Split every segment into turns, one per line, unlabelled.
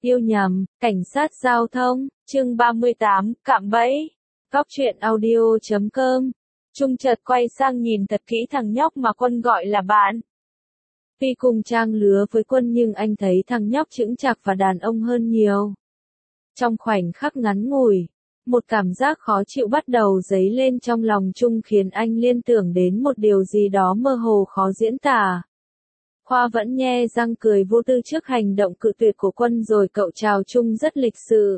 Yêu nhầm, cảnh sát giao thông, chương 38, cạm bẫy. Góc truyện audio.com. Trung chợt quay sang nhìn thật kỹ thằng nhóc mà Quân gọi là bạn. Tuy cùng trang lứa với Quân nhưng anh thấy thằng nhóc chững chạc và đàn ông hơn nhiều. Trong khoảnh khắc ngắn ngủi, một cảm giác khó chịu bắt đầu dấy lên trong lòng Trung khiến anh liên tưởng đến một điều gì đó mơ hồ khó diễn tả. Khoa vẫn nhe răng cười vô tư trước hành động cự tuyệt của Quân rồi cậu chào Trung rất lịch sự.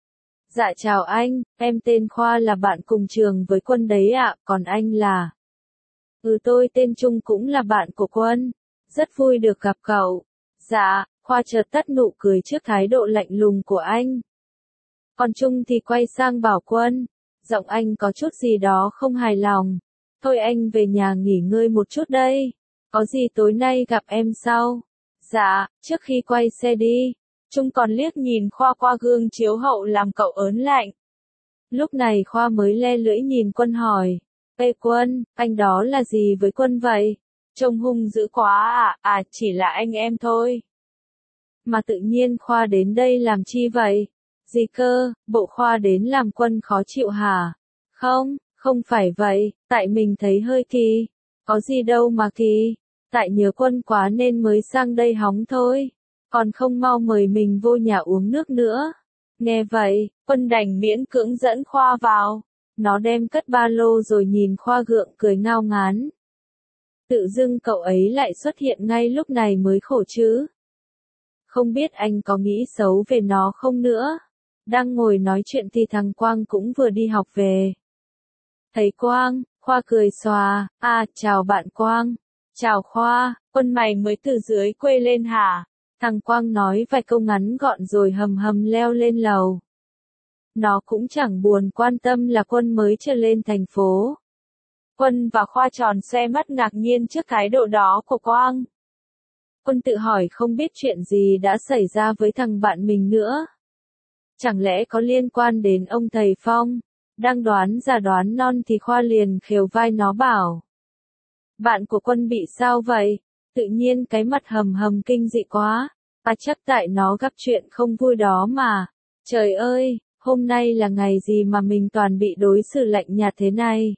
Dạ chào anh, em tên Khoa là bạn cùng trường với Quân đấy ạ, còn anh là? Tôi tên Trung cũng là bạn của Quân. Rất vui được gặp cậu. Dạ, Khoa chợt tắt nụ cười trước thái độ lạnh lùng của anh. Còn Trung thì quay sang bảo Quân. Giọng anh có chút gì đó không hài lòng. Thôi anh về nhà nghỉ ngơi một chút đây. Có gì tối nay gặp em sau. Dạ, trước khi quay xe đi. Trung còn liếc nhìn Khoa qua gương chiếu hậu làm cậu ớn lạnh. Lúc này Khoa mới le lưỡi nhìn Quân hỏi. Ê Quân, anh đó là gì với Quân vậy? Trông hung dữ quá à, chỉ là anh em thôi. Mà tự nhiên Khoa đến đây làm chi vậy? Gì cơ, bộ Khoa đến làm Quân khó chịu hả? Không, không phải vậy, tại mình thấy hơi kỳ. Có gì đâu mà kỳ, tại nhớ Quân quá nên mới sang đây hóng thôi. Còn không mau mời mình vô nhà uống nước nữa. Nghe vậy, Quân đành miễn cưỡng dẫn Khoa vào. Nó đem cất ba lô rồi nhìn Khoa gượng cười ngao ngán. Tự dưng cậu ấy lại xuất hiện ngay lúc này mới khổ chứ. Không biết anh có nghĩ xấu về nó không nữa. Đang ngồi nói chuyện thì thằng Quang cũng vừa đi học về. Thấy Quang, Khoa cười xòa, chào bạn Quang. Chào Khoa, Quân mày mới từ dưới quê lên hả? Thằng Quang nói vài câu ngắn gọn rồi hầm hầm leo lên lầu. Nó cũng chẳng buồn quan tâm là Quân mới trở lên thành phố. Quân và Khoa tròn xoe mắt ngạc nhiên trước thái độ đó của Quang. Quân tự hỏi không biết chuyện gì đã xảy ra với thằng bạn mình nữa. Chẳng lẽ có liên quan đến ông thầy Phong? Đang đoán ra đoán non thì Khoa liền khều vai nó bảo. Bạn của Quân bị sao vậy? Tự nhiên cái mặt hầm hầm kinh dị quá. Chắc tại nó gặp chuyện không vui đó mà. Trời ơi, hôm nay là ngày gì mà mình toàn bị đối xử lạnh nhạt thế này?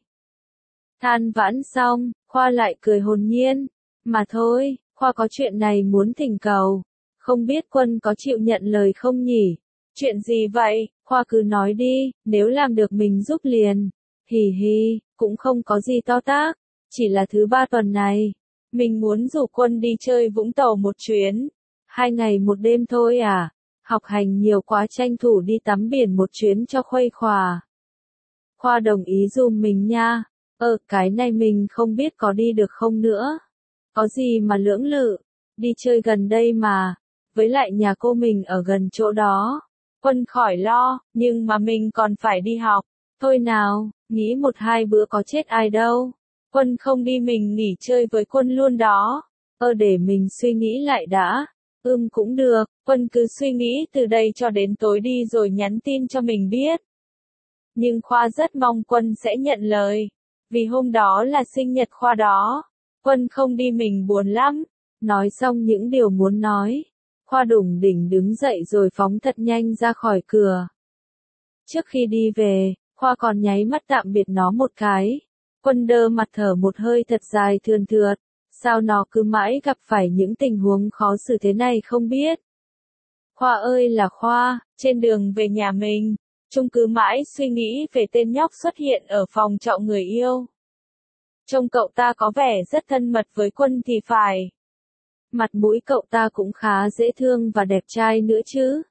Than vãn xong, Khoa lại cười hồn nhiên. Mà thôi, Khoa có chuyện này muốn thỉnh cầu. Không biết Quân có chịu nhận lời không nhỉ? Chuyện gì vậy? Khoa cứ nói đi, nếu làm được mình giúp liền. Hì hì, cũng không có gì to tát. Chỉ là thứ 3 tuần này. Mình muốn rủ Quân đi chơi Vũng Tàu một chuyến. 2 ngày 1 đêm thôi à? Học hành nhiều quá tranh thủ đi tắm biển một chuyến cho khuây khỏa. Khoa đồng ý dùm mình nha. Cái này mình không biết có đi được không nữa. Có gì mà lưỡng lự, đi chơi gần đây mà, với lại nhà cô mình ở gần chỗ đó. Quân khỏi lo, nhưng mà mình còn phải đi học. Thôi nào, nghĩ 1-2 bữa có chết ai đâu. Quân không đi mình nghỉ chơi với Quân luôn đó. Để mình suy nghĩ lại đã. Cũng được, Quân cứ suy nghĩ từ đây cho đến tối đi rồi nhắn tin cho mình biết. Nhưng Khoa rất mong Quân sẽ nhận lời. Vì hôm đó là sinh nhật Khoa đó. Quân không đi mình buồn lắm. Nói xong những điều muốn nói. Khoa đủng đỉnh đứng dậy rồi phóng thật nhanh ra khỏi cửa. Trước khi đi về, Khoa còn nháy mắt tạm biệt nó một cái. Quân đơ mặt thở một hơi thật dài thườn thượt. Sao nó cứ mãi gặp phải những tình huống khó xử thế này không biết. Khoa ơi là Khoa, trên đường về nhà mình. Trung cứ mãi suy nghĩ về tên nhóc xuất hiện ở phòng trọ người yêu. Trông cậu ta có vẻ rất thân mật với Quân thì phải. Mặt mũi cậu ta cũng khá dễ thương và đẹp trai nữa chứ.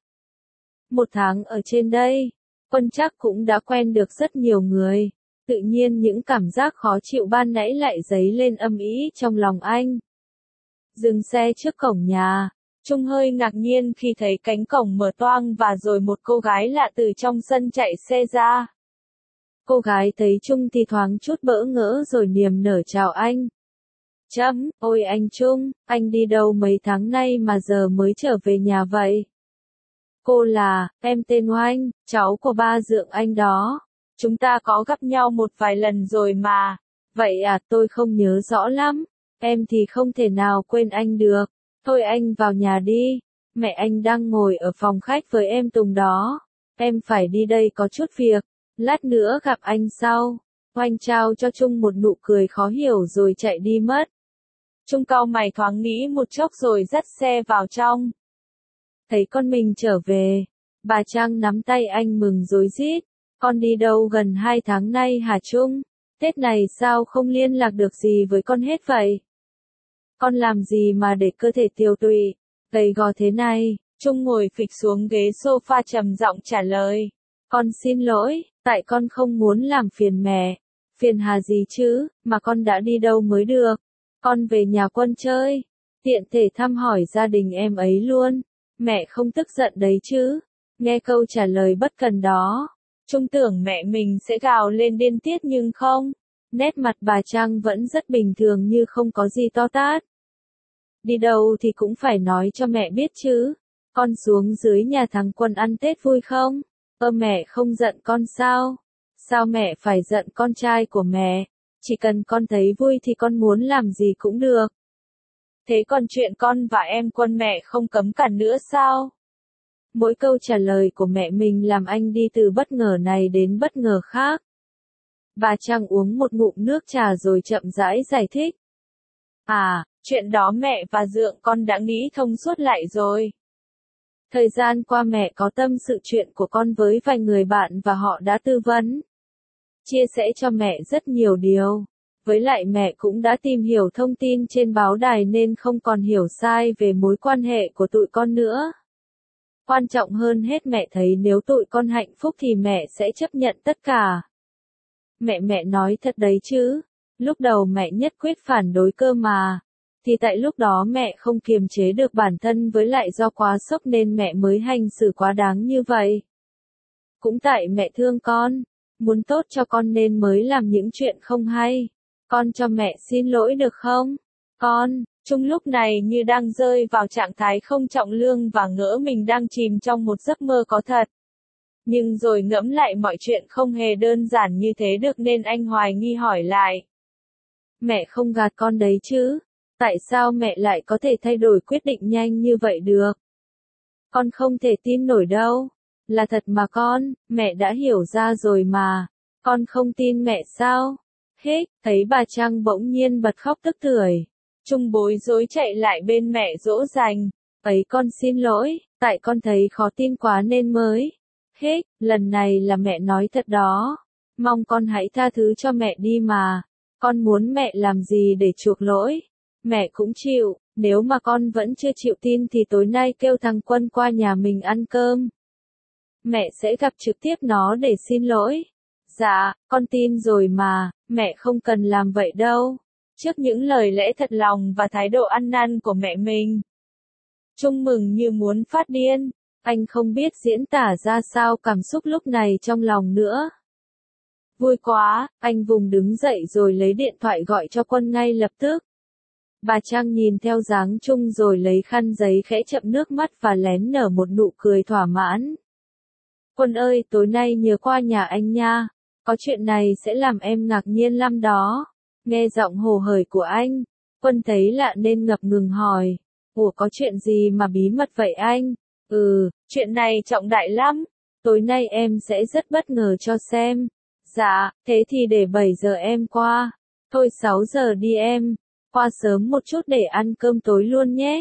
1 tháng ở trên đây, Quân chắc cũng đã quen được rất nhiều người. Tự nhiên những cảm giác khó chịu ban nãy lại dấy lên âm ỉ trong lòng anh. Dừng xe trước cổng nhà. Trung hơi ngạc nhiên khi thấy cánh cổng mở toang và rồi một cô gái lạ từ trong sân chạy xe ra. Cô gái thấy Trung thì thoáng chút bỡ ngỡ rồi niềm nở chào anh. Ôi anh Trung, anh đi đâu mấy tháng nay mà giờ mới trở về nhà vậy? Cô là, em tên Oanh, cháu của ba dượng anh đó. Chúng ta có gặp nhau một vài lần rồi mà. Vậy à, tôi không nhớ rõ lắm. Em thì không thể nào quên anh được. Thôi anh vào nhà đi. Mẹ anh đang ngồi ở phòng khách với em Tùng đó. Em phải đi đây có chút việc. Lát nữa gặp anh sau. Oanh trao cho Trung một nụ cười khó hiểu rồi chạy đi mất. Trung cau mày thoáng nghĩ một chốc rồi dắt xe vào trong. Thấy con mình trở về, bà Trang nắm tay anh mừng rối rít. Con đi đâu gần 2 tháng nay hả Trung? Tết này sao không liên lạc được gì với con hết vậy? Con làm gì mà để cơ thể tiều tụy, gầy gò thế này? Trung ngồi phịch xuống ghế sofa trầm giọng trả lời. Con xin lỗi, tại con không muốn làm phiền mẹ. Phiền hà gì chứ, mà con đã đi đâu mới được? Con về nhà Quân chơi, tiện thể thăm hỏi gia đình em ấy luôn. Mẹ không tức giận đấy chứ? Nghe câu trả lời bất cần đó, Trung tưởng mẹ mình sẽ gào lên điên tiết nhưng không. Nét mặt bà Trang vẫn rất bình thường như không có gì to tát. Đi đâu thì cũng phải nói cho mẹ biết chứ. Con xuống dưới nhà thằng Quân ăn Tết vui không? Mẹ không giận con sao? Sao mẹ phải giận con trai của mẹ? Chỉ cần con thấy vui thì con muốn làm gì cũng được. Thế còn chuyện con và em Quân mẹ không cấm cản nữa sao? Mỗi câu trả lời của mẹ mình làm anh đi từ bất ngờ này đến bất ngờ khác. Bà Trang uống một ngụm nước trà rồi chậm rãi giải thích. À, chuyện đó mẹ và Dượng con đã nghĩ thông suốt lại rồi. Thời gian qua mẹ có tâm sự chuyện của con với vài người bạn và họ đã tư vấn, chia sẻ cho mẹ rất nhiều điều. Với lại mẹ cũng đã tìm hiểu thông tin trên báo đài nên không còn hiểu sai về mối quan hệ của tụi con nữa. Quan trọng hơn hết mẹ thấy nếu tụi con hạnh phúc thì mẹ sẽ chấp nhận tất cả. Mẹ nói thật đấy chứ. Lúc đầu mẹ nhất quyết phản đối cơ mà. Thì tại lúc đó mẹ không kiềm chế được bản thân với lại do quá sốc nên mẹ mới hành xử quá đáng như vậy. Cũng tại mẹ thương con, muốn tốt cho con nên mới làm những chuyện không hay. Con cho mẹ xin lỗi được không? Con, Trung lúc này như đang rơi vào trạng thái không trọng lương và ngỡ mình đang chìm trong một giấc mơ có thật. Nhưng rồi ngẫm lại mọi chuyện không hề đơn giản như thế được nên anh hoài nghi hỏi lại. Mẹ không gạt con đấy chứ? Tại sao mẹ lại có thể thay đổi quyết định nhanh như vậy được? Con không thể tin nổi đâu. Là thật mà con, mẹ đã hiểu ra rồi mà. Con không tin mẹ sao? Hết, thấy bà Trang bỗng nhiên bật khóc tức tưởi. Trung bối rối chạy lại bên mẹ dỗ dành. Ấy con xin lỗi, tại con thấy khó tin quá nên mới. Hết, lần này là mẹ nói thật đó. Mong con hãy tha thứ cho mẹ đi mà. Con muốn mẹ làm gì để chuộc lỗi. Mẹ cũng chịu, nếu mà con vẫn chưa chịu tin thì tối nay kêu thằng Quân qua nhà mình ăn cơm. Mẹ sẽ gặp trực tiếp nó để xin lỗi. Dạ, con tin rồi mà, mẹ không cần làm vậy đâu. Trước những lời lẽ thật lòng và thái độ ăn năn của mẹ mình, Trung mừng như muốn phát điên. Anh không biết diễn tả ra sao cảm xúc lúc này trong lòng nữa. Vui quá, anh vùng đứng dậy rồi lấy điện thoại gọi cho Quân ngay lập tức. Bà Trang nhìn theo dáng Trung rồi lấy khăn giấy khẽ chậm nước mắt và lén nở một nụ cười thỏa mãn. Quân ơi, tối nay nhớ qua nhà anh nha. Có chuyện này sẽ làm em ngạc nhiên lắm đó. Nghe giọng hồ hởi của anh, Quân thấy lạ nên ngập ngừng hỏi. Ủa có chuyện gì mà bí mật vậy anh? Chuyện này trọng đại lắm. Tối nay em sẽ rất bất ngờ cho xem. Dạ, thế thì để 7 giờ em qua. Thôi 6 giờ đi em. Qua sớm một chút để ăn cơm tối luôn nhé.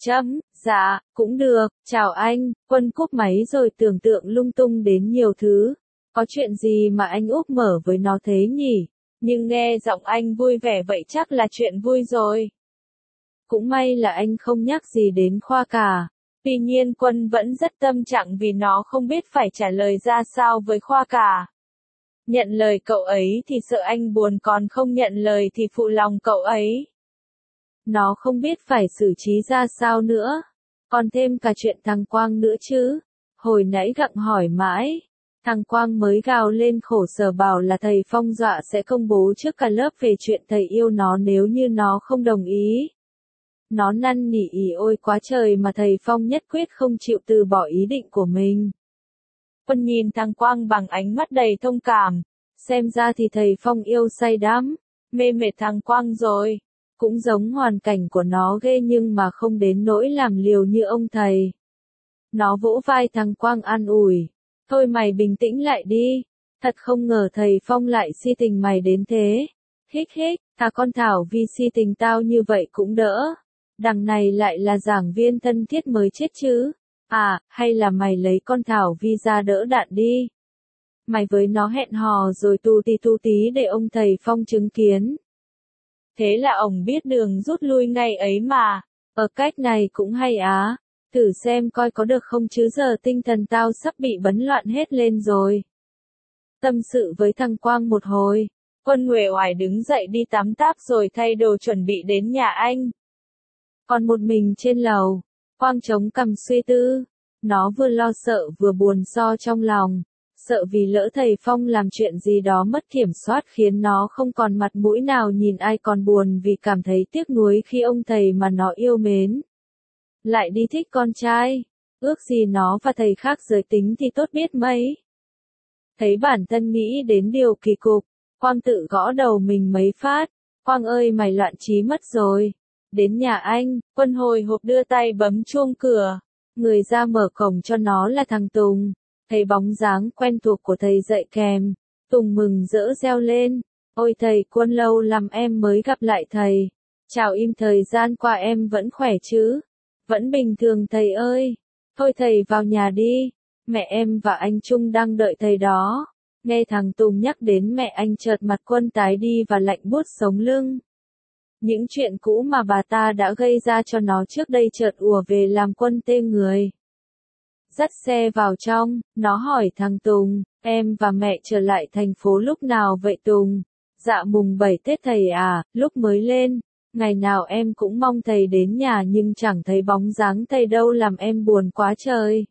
Dạ, cũng được, chào anh. Quân cúp máy rồi tưởng tượng lung tung đến nhiều thứ. Có chuyện gì mà anh úp mở với nó thế nhỉ? Nhưng nghe giọng anh vui vẻ vậy chắc là chuyện vui rồi. Cũng may là anh không nhắc gì đến Khoa cả. Tuy nhiên Quân vẫn rất tâm trạng vì nó không biết phải trả lời ra sao với Khoa cả. Nhận lời cậu ấy thì sợ anh buồn còn không nhận lời thì phụ lòng cậu ấy. Nó không biết phải xử trí ra sao nữa. Còn thêm cả chuyện thằng Quang nữa chứ. Hồi nãy gặng hỏi mãi. Thằng Quang mới gào lên khổ sở bảo là thầy Phong dọa sẽ công bố trước cả lớp về chuyện thầy yêu nó nếu như nó không đồng ý. Nó năn nỉ ỉ ôi quá trời mà thầy Phong nhất quyết không chịu từ bỏ ý định của mình. Quân nhìn thằng Quang bằng ánh mắt đầy thông cảm. Xem ra thì thầy Phong yêu say đắm. Mê mệt thằng Quang rồi. Cũng giống hoàn cảnh của nó ghê nhưng mà không đến nỗi làm liều như ông thầy. Nó vỗ vai thằng Quang an ủi. Thôi mày bình tĩnh lại đi. Thật không ngờ thầy Phong lại si tình mày đến thế. Hích hích, thà con Thảo Vi si tình tao như vậy cũng đỡ. Đằng này lại là giảng viên thân thiết mới chết chứ. À, hay là mày lấy con Thảo Vi ra đỡ đạn đi. Mày với nó hẹn hò rồi tu tí để ông thầy Phong chứng kiến. Thế là ổng biết đường rút lui ngay ấy mà. Cách này cũng hay á. Thử xem coi có được không chứ giờ tinh thần tao sắp bị bấn loạn hết lên rồi. Tâm sự với thằng Quang một hồi. Quân uể oải đứng dậy đi tắm táp rồi thay đồ chuẩn bị đến nhà anh. Còn một mình trên lầu, Quang chống cằm suy tư. Nó vừa lo sợ vừa buồn so trong lòng. Sợ vì lỡ thầy Phong làm chuyện gì đó mất kiểm soát khiến nó không còn mặt mũi nào nhìn ai, còn buồn vì cảm thấy tiếc nuối khi ông thầy mà nó yêu mến lại đi thích con trai. Ước gì nó và thầy khác giới tính thì tốt biết mấy. Thấy bản thân nghĩ đến điều kỳ cục, Quang tự gõ đầu mình mấy phát. Quang ơi mày loạn trí mất rồi. Đến nhà anh, Quân hồi hộp đưa tay bấm chuông cửa. Người ra mở cổng cho nó là thằng Tùng. Thấy bóng dáng quen thuộc của thầy dạy kèm, Tùng mừng rỡ reo lên. Ôi thầy Quân, lâu lắm em mới gặp lại thầy. Chào im, thời gian qua em vẫn khỏe chứ? Vẫn bình thường thầy ơi. Thôi thầy vào nhà đi. Mẹ em và anh Trung đang đợi thầy đó. Nghe thằng Tùng nhắc đến mẹ anh chợt mặt Quân tái đi và lạnh buốt sống lưng. Những chuyện cũ mà bà ta đã gây ra cho nó trước đây chợt ùa về làm Quân tê người. Dắt xe vào trong, nó hỏi thằng Tùng, em và mẹ trở lại thành phố lúc nào vậy Tùng? Dạ mùng 7 Tết thầy à, lúc mới lên. Ngày nào em cũng mong thầy đến nhà nhưng chẳng thấy bóng dáng thầy đâu, làm em buồn quá trời.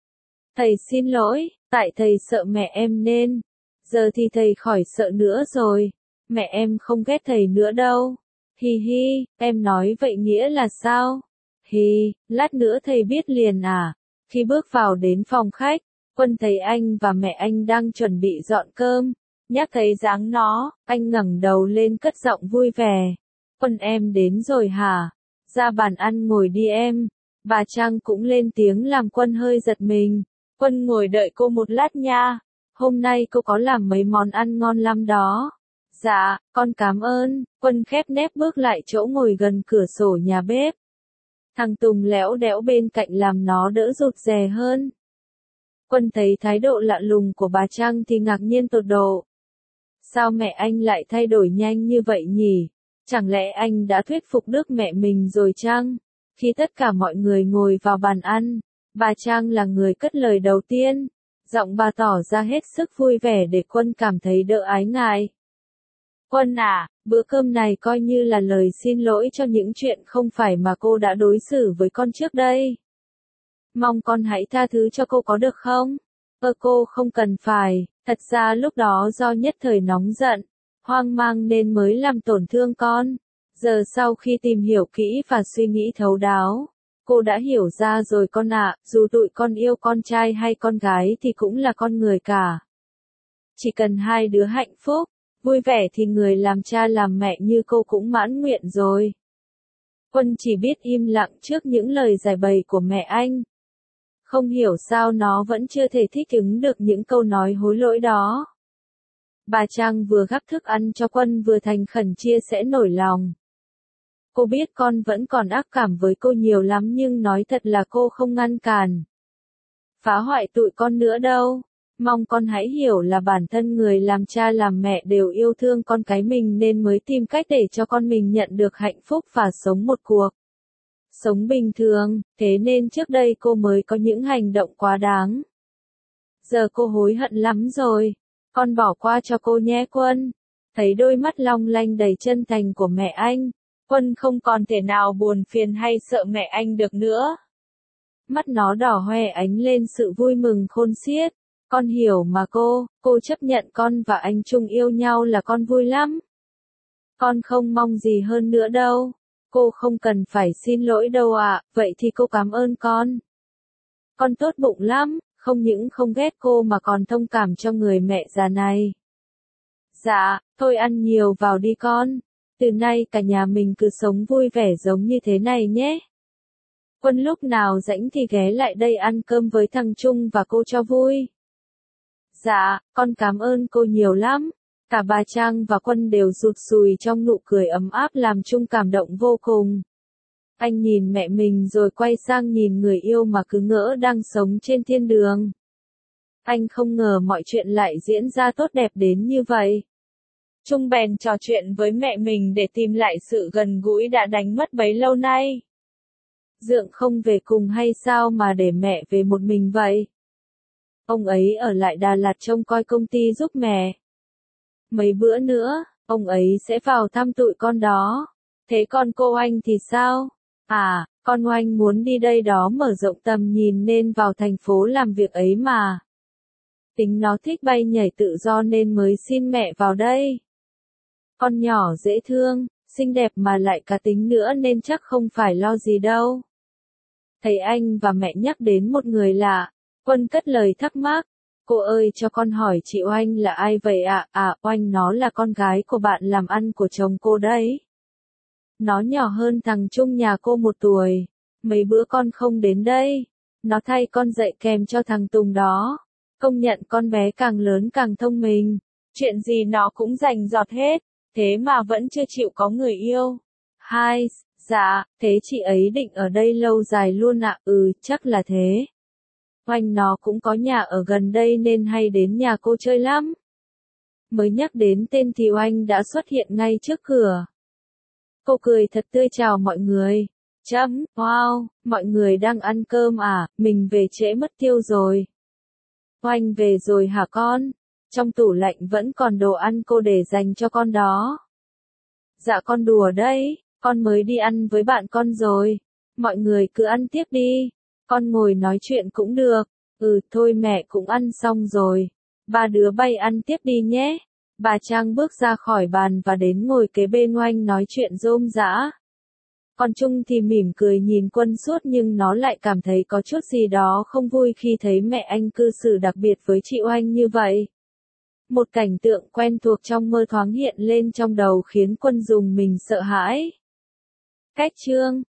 Thầy xin lỗi, tại thầy sợ mẹ em nên. Giờ thì thầy khỏi sợ nữa rồi. Mẹ em không ghét thầy nữa đâu. Hi hi, em nói vậy nghĩa là sao? Hi, lát nữa thầy biết liền à? Khi bước vào đến phòng khách, Quân thấy anh và mẹ anh đang chuẩn bị dọn cơm. Nhắc thấy dáng nó, anh ngẩng đầu lên cất giọng vui vẻ. Quân em đến rồi hả? Ra bàn ăn ngồi đi em. Bà Trang cũng lên tiếng làm Quân hơi giật mình. Quân ngồi đợi cô một lát nha. Hôm nay cô có làm mấy món ăn ngon lắm đó. Dạ, con cảm ơn. Quân khép nép bước lại chỗ ngồi gần cửa sổ nhà bếp. Thằng Tùng lẽo đẽo bên cạnh làm nó đỡ rụt rè hơn. Quân thấy thái độ lạ lùng của bà Trang thì ngạc nhiên tột độ. Sao mẹ anh lại thay đổi nhanh như vậy nhỉ? Chẳng lẽ anh đã thuyết phục được mẹ mình rồi chăng? Khi tất cả mọi người ngồi vào bàn ăn, bà Trang là người cất lời đầu tiên. Giọng bà tỏ ra hết sức vui vẻ để Quân cảm thấy đỡ ái ngại. Quân à, bữa cơm này coi như là lời xin lỗi cho những chuyện không phải mà cô đã đối xử với con trước đây. Mong con hãy tha thứ cho cô có được không? Cô không cần phải, thật ra lúc đó do nhất thời nóng giận, hoang mang nên mới làm tổn thương con. Giờ sau khi tìm hiểu kỹ và suy nghĩ thấu đáo, cô đã hiểu ra rồi con ạ, dù tụi con yêu con trai hay con gái thì cũng là con người cả. Chỉ cần hai đứa hạnh phúc, vui vẻ thì người làm cha làm mẹ như cô cũng mãn nguyện rồi. Quân chỉ biết im lặng trước những lời giải bày của mẹ anh. Không hiểu sao nó vẫn chưa thể thích ứng được những câu nói hối lỗi đó. Bà Trang vừa gắp thức ăn cho Quân vừa thành khẩn chia sẻ nỗi lòng. Cô biết con vẫn còn ác cảm với cô nhiều lắm nhưng nói thật là cô không ngăn cản phá hoại tụi con nữa đâu. Mong con hãy hiểu là bản thân người làm cha làm mẹ đều yêu thương con cái mình nên mới tìm cách để cho con mình nhận được hạnh phúc và sống một cuộc sống bình thường, thế nên trước đây cô mới có những hành động quá đáng. Giờ cô hối hận lắm rồi, con bỏ qua cho cô nhé Quân. Thấy đôi mắt long lanh đầy chân thành của mẹ anh, Quân không còn thể nào buồn phiền hay sợ mẹ anh được nữa. Mắt nó đỏ hoe ánh lên sự vui mừng khôn xiết. Con hiểu mà cô chấp nhận con và anh Trung yêu nhau là con vui lắm. Con không mong gì hơn nữa đâu. Cô không cần phải xin lỗi đâu ạ, vậy thì cô cảm ơn con. Con tốt bụng lắm, không những không ghét cô mà còn thông cảm cho người mẹ già này. Dạ, thôi ăn nhiều vào đi con. Từ nay cả nhà mình cứ sống vui vẻ giống như thế này nhé. Quân lúc nào rảnh thì ghé lại đây ăn cơm với thằng Trung và cô cho vui. Dạ, con cảm ơn cô nhiều lắm. Cả bà Trang và Quân đều rụt sùi trong nụ cười ấm áp làm Trung cảm động vô cùng. Anh nhìn mẹ mình rồi quay sang nhìn người yêu mà cứ ngỡ đang sống trên thiên đường. Anh không ngờ mọi chuyện lại diễn ra tốt đẹp đến như vậy. Trung bèn trò chuyện với mẹ mình để tìm lại sự gần gũi đã đánh mất bấy lâu nay. Dượng không về cùng hay sao mà để mẹ về một mình vậy? Ông ấy ở lại Đà Lạt trông coi công ty giúp mẹ. Mấy bữa nữa, ông ấy sẽ vào thăm tụi con đó. Thế còn cô Oanh thì sao? À, con Oanh muốn đi đây đó mở rộng tầm nhìn nên vào thành phố làm việc ấy mà. Tính nó thích bay nhảy tự do nên mới xin mẹ vào đây. Con nhỏ dễ thương, xinh đẹp mà lại cá tính nữa nên chắc không phải lo gì đâu. Thấy anh và mẹ nhắc đến một người lạ, Quân cất lời thắc mắc. Cô ơi cho con hỏi chị Oanh là ai vậy ạ? À, Oanh nó là con gái của bạn làm ăn của chồng cô đấy. Nó nhỏ hơn thằng Trung nhà cô 1 tuổi. Mấy bữa con không đến đây. Nó thay con dạy kèm cho thằng Tùng đó. Công nhận con bé càng lớn càng thông minh. Chuyện gì nó cũng rành rọt hết. Thế mà vẫn chưa chịu có người yêu. Hai, dạ, thế chị ấy định ở đây lâu dài luôn ạ? Ừ, chắc là thế. Oanh nó cũng có nhà ở gần đây nên hay đến nhà cô chơi lắm. Mới nhắc đến tên thì Oanh đã xuất hiện ngay trước cửa. Cô cười thật tươi chào mọi người. Wow, mọi người đang ăn cơm à, mình về trễ mất tiêu rồi. Oanh về rồi hả con? Trong tủ lạnh vẫn còn đồ ăn cô để dành cho con đó. Dạ con đùa đấy, con mới đi ăn với bạn con rồi. Mọi người cứ ăn tiếp đi. Con ngồi nói chuyện cũng được. Ừ, thôi mẹ cũng ăn xong rồi. Ba đứa bay ăn tiếp đi nhé. Bà Trang bước ra khỏi bàn và đến ngồi kế bên Oanh nói chuyện rôm rã. Còn Trung thì mỉm cười nhìn Quân suốt nhưng nó lại cảm thấy có chút gì đó không vui khi thấy mẹ anh cư xử đặc biệt với chị Oanh như vậy. Một cảnh tượng quen thuộc trong mơ thoáng hiện lên trong đầu khiến Quân dùng mình sợ hãi. Cách chương